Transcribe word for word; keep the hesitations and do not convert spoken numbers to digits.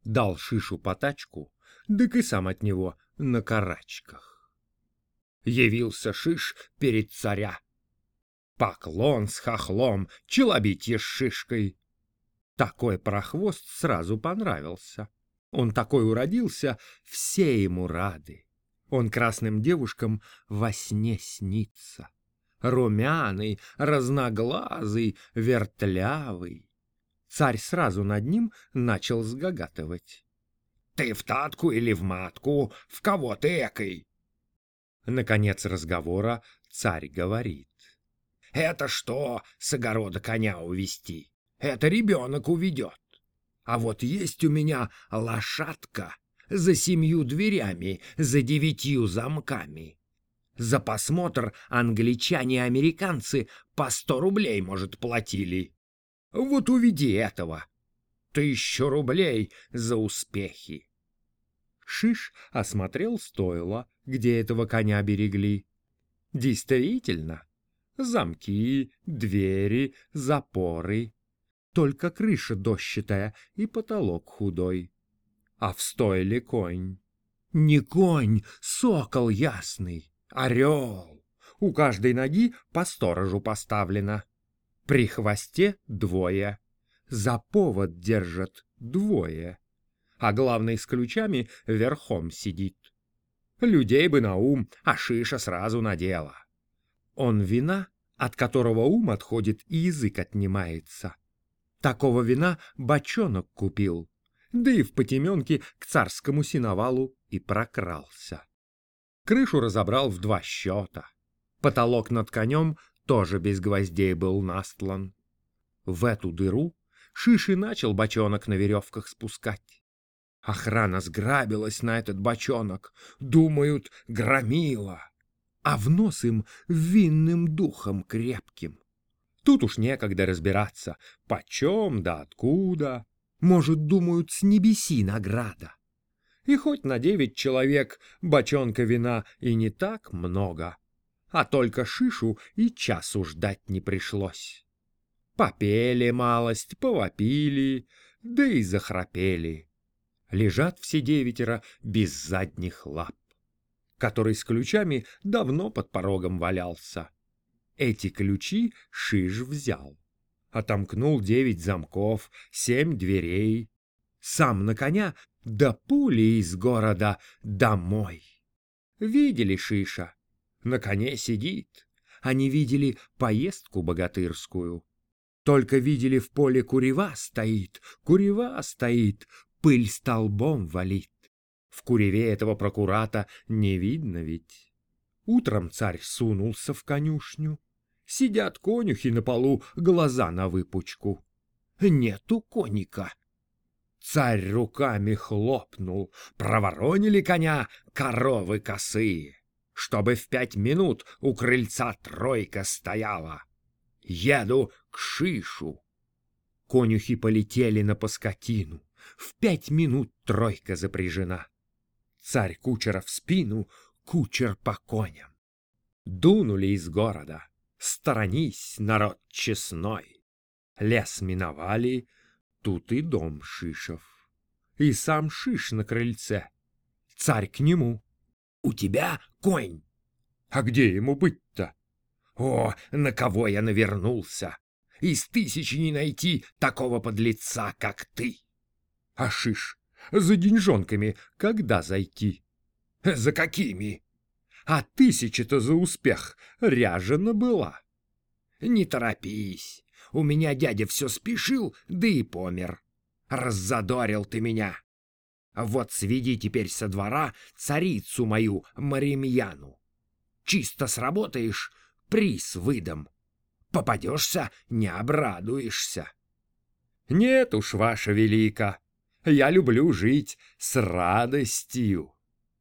Дал Шишу потачку, дык и сам от него на карачках. Явился Шиш перед царя. Поклон с хохлом, челобитье с шишкой. Такой прохвост сразу понравился. Он такой уродился, все ему рады. Он красным девушкам во сне снится. Румяный, разноглазый, вертлявый. Царь сразу над ним начал сгагатывать. «Ты в татку или в матку? В кого ты экой?» Наконец разговора царь говорит. «Это что, с огорода коня увести? Это ребенок уведет. А вот есть у меня лошадка за семью дверями, за девятью замками. За посмотр англичане и американцы по сто рублей, может, платили. Вот уведи этого. Тысячу рублей за успехи». Шиш осмотрел стойло, где этого коня берегли. Действительно, замки, двери, запоры. Только крыша дощатая и потолок худой. А в стойле конь. Не конь, сокол ясный, орел. У каждой ноги по сторожу поставлено. При хвосте двое. За повод держат двое. А главный с ключами верхом сидит. Людей бы на ум, а Шиша сразу на дело. Он вина, от которого ум отходит и язык отнимается. Такого вина бочонок купил, да и в потеменке к царскому сеновалу и прокрался. Крышу разобрал в два счета. Потолок над конем тоже без гвоздей был настлан. В эту дыру Шиш и начал бочонок на веревках спускать. Охрана сграбилась на этот бочонок, думают, громила, а в нос им винным духом крепким. Тут уж некогда разбираться, почем да откуда. Может, думают, с небеси награда. И хоть на девять человек бочонка вина и не так много, а только Шишу и часу ждать не пришлось. Попели малость, повопили, да и захрапели. Лежат все девятеро без задних лап, который с ключами давно под порогом валялся. Эти ключи Шиш взял. Отомкнул девять замков, семь дверей. Сам на коня до пули из города домой. Видели Шиша? На коне сидит. Они видели поездку богатырскую. Только видели, в поле курева стоит, курева стоит, пыль столбом валит. В куреве этого прокурата не видно ведь. Утром царь сунулся в конюшню. Сидят конюхи на полу, глаза на выпучку. Нету коника. Царь руками хлопнул. Проворонили коня коровы косые, чтобы в пять минут у крыльца тройка стояла. Еду к Шишу. Конюхи полетели на поскотину. В пять минут тройка запряжена. Царь кучера в спину, кучер по коням. Дунули из города. Сторонись, народ честной. Лес миновали, тут и дом Шишев. И сам Шиш на крыльце. Царь к нему. У тебя конь. А где ему быть-то? О, на кого я навернулся! Из тысячи не найти такого подлеца, как ты. А Шиш, за деньжонками когда зайти? За какими? А тысяча-то за успех ряжена была. Не торопись, у меня дядя все спешил, да и помер. Раззадорил ты меня. Вот сведи теперь со двора царицу мою Маримьяну. Чисто сработаешь, приз выдам. Попадешься, не обрадуешься. Нет уж, ваша велика, я люблю жить с радостью.